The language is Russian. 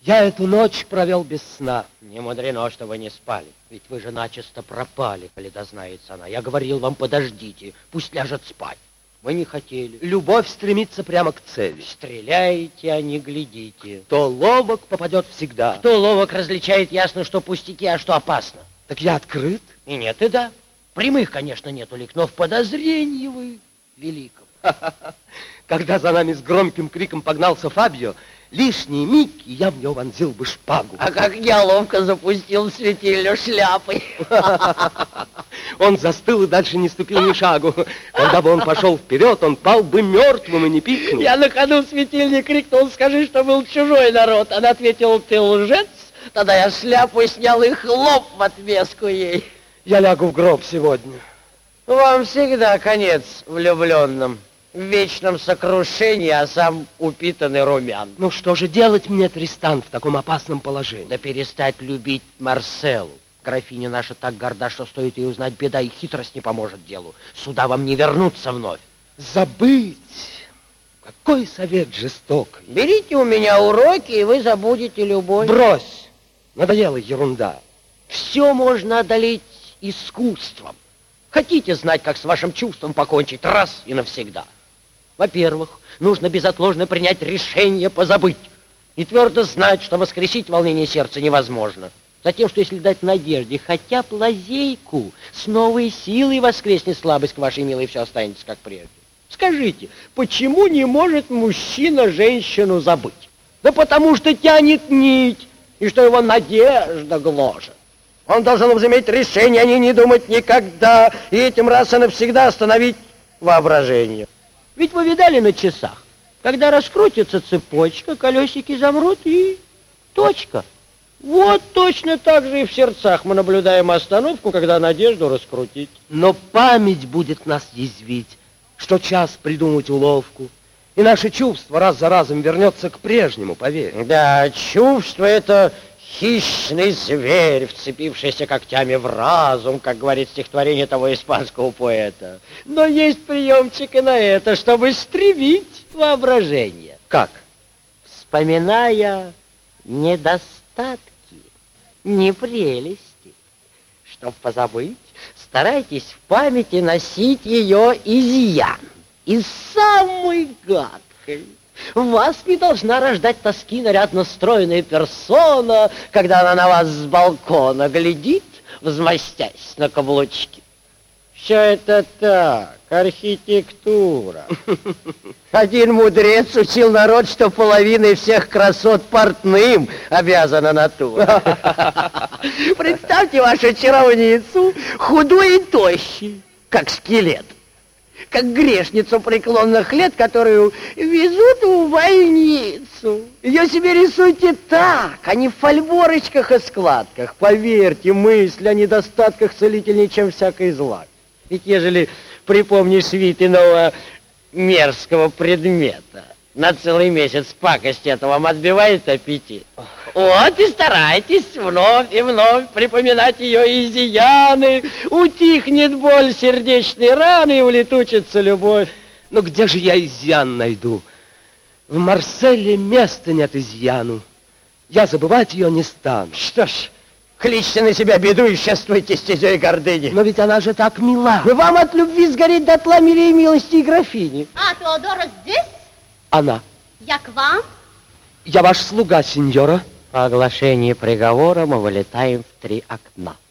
Я эту ночь провел без сна. Не мудрено, что вы не спали. Ведь вы же начисто пропали, коли дознается она. Я говорил вам, подождите, пусть ляжет спать. Вы не хотели. Любовь стремится прямо к цели. Стреляете, а не глядите. Кто ловок, попадет всегда. Кто ловок, различает ясно, что пустяки, а что опасно. Так я открыт. И нет, и да. Прямых, конечно, нет улик, но в подозрении вы великом. Когда за нами с громким криком погнался Фабио, лишний миг, и я в него вонзил бы шпагу. А как я ловко запустил светильню шляпой. Он застыл и дальше не ступил ни шагу. Когда бы он пошел вперед, он пал бы мертвым и не пикнул. Я на ходу в светильне крикнул: скажи, что был чужой народ. Она ответила: ты лжец. Тогда я шляпу снял и хлоп в отместку ей. Я лягу в гроб сегодня. Вам всегда конец влюбленным. В вечном сокрушении, а сам упитанный румян. Ну что же делать мне, Тристан, в таком опасном положении? Да перестать любить Марселу. Графиня наша так горда, что стоит ей узнать, беда, и хитрость не поможет делу. Сюда вам не вернуться вновь. Забыть? Какой совет жестокий. Берите у меня уроки, и вы забудете любовь. Брось! Надоела ерунда. Все можно одолеть искусством. Хотите знать, как с вашим чувством покончить раз и навсегда? Во-первых, нужно безотложно принять решение позабыть и твердо знать, что воскресить волнение сердца невозможно. Затем, что если дать надежде хотя бы лазейку, с новой силой воскреснет слабость к вашей милой, и все останется как прежде. Скажите, почему не может мужчина женщину забыть? Да потому что тянет нить, и что его надежда гложет. Он должен возыметь решение, а не думать никогда, и этим раз и навсегда остановить воображение. Ведь вы видали на часах, когда раскрутится цепочка, колесики замрут и точка. Вот точно так же и в сердцах мы наблюдаем остановку, когда надежду раскрутить. Но память будет нас язвить, что час придумать уловку, и наше чувство раз за разом вернется к прежнему, поверь. Да, чувство — это хищный зверь, вцепившийся когтями в разум, как говорит стихотворение того испанского поэта. Но есть приемчик и на это, чтобы стремить воображение. Как? Вспоминая недостатки, непрелести. Чтоб позабыть, старайтесь в памяти носить ее изъян. И самый гадкий. Вас не должна рождать тоски нарядно стройная персона, когда она на вас с балкона глядит, взмастясь на каблучки. Все это так, архитектура. Один мудрец учил народ, что половиной всех красот портным обязана натура. Представьте вашу чаровницу, худой и тощий, как скелет. Как грешницу преклонных лет, которую везут в больницу. Ее себе рисуйте так, а не в фольборочках и складках. Поверьте, мысль о недостатках целительнее, чем всякой зла. Ведь ежели припомнишь вид иного мерзкого предмета, на целый месяц пакости это вам отбивает аппетит. Вот и старайтесь вновь и вновь припоминать ее изъяны, утихнет боль сердечной раны и улетучится любовь. Но где же я изъян найду? В Марселе места нет изъяну. Я забывать ее не стану. Что ж, кличьте на себя беду и шествуйте стезей гордыни. Но ведь она же так мила. Вам от любви сгореть дотла милее милости и графини. А, Теодора здесь? Она. Я к вам? Я ваш слуга, сеньора. По оглашении приговора мы вылетаем в 3 окна.